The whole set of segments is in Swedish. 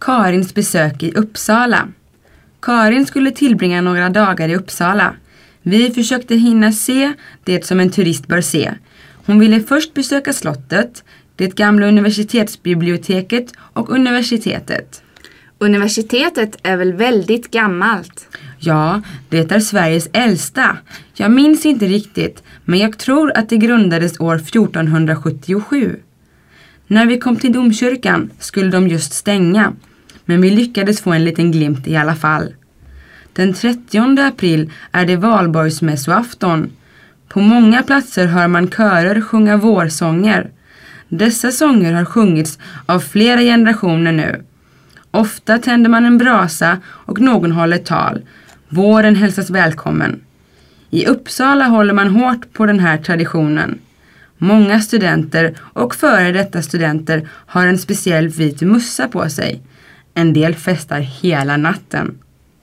Karins besök i Uppsala. Karin skulle tillbringa några dagar i Uppsala. Vi försökte hinna se det som en turist bör se. Hon ville först besöka slottet, det gamla universitetsbiblioteket och universitetet. Universitetet är väl väldigt gammalt? Ja, det är Sveriges äldsta. Jag minns inte riktigt, men jag tror att det grundades år 1477. När vi kom till domkyrkan skulle de just stänga, men vi lyckades få en liten glimt i alla fall. Den 30 april är det valborgsmässoafton. På många platser hör man körer sjunga vårsånger. Dessa sånger har sjungits av flera generationer nu. Ofta tänder man en brasa och någon håller tal. Våren hälsas välkommen. I Uppsala håller man hårt på den här traditionen. Många studenter och före detta studenter har en speciell vit mussa på sig. En del festar hela natten.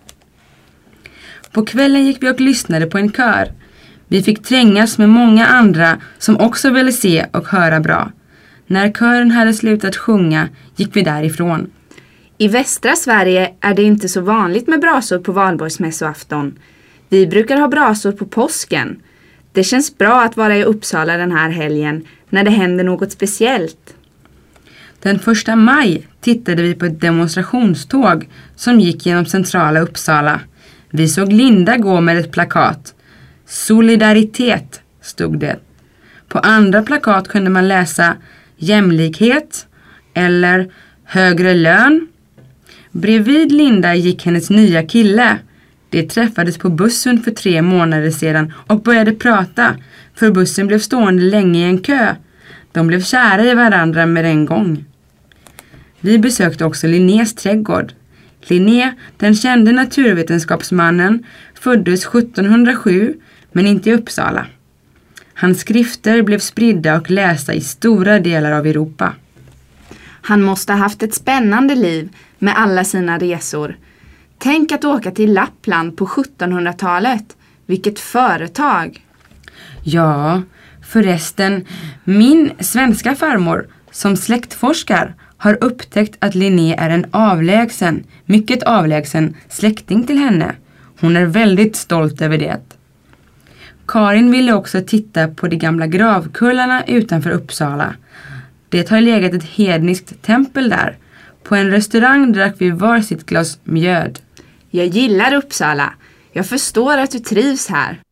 På kvällen gick vi och lyssnade på en kör. Vi fick trängas med många andra som också ville se och höra bra. När kören hade slutat sjunga gick vi därifrån. I västra Sverige är det inte så vanligt med brasor på valborgsmässoafton. Vi brukar ha brasor på påsken. Det känns bra att vara i Uppsala den här helgen när det händer något speciellt. Den 1 maj tittade vi på ett demonstrationståg som gick genom centrala Uppsala. Vi såg Linda gå med ett plakat. Solidaritet stod det. På andra plakat kunde man läsa jämlikhet eller högre lön. Bredvid Linda gick hennes nya kille. De träffades på bussen för 3 månader sedan och började prata, för bussen blev stående länge i en kö. De blev kära i varandra med en gång. Vi besökte också Linnés trädgård. Linné, den kände naturvetenskapsmannen, föddes 1707 men inte i Uppsala. Hans skrifter blev spridda och lästa i stora delar av Europa. Han måste ha haft ett spännande liv med alla sina resor. Tänk att åka till Lappland på 1700-talet. Vilket företag! Ja, förresten, min svenska farmor som släktforskar har upptäckt att Linné är en mycket avlägsen släkting till henne. Hon är väldigt stolt över det. Karin ville också titta på de gamla gravkullarna utanför Uppsala. Det har legat ett hedniskt tempel där. På en restaurang drack vi varsitt glas mjöd. Jag gillar Uppsala. Jag förstår att du trivs här.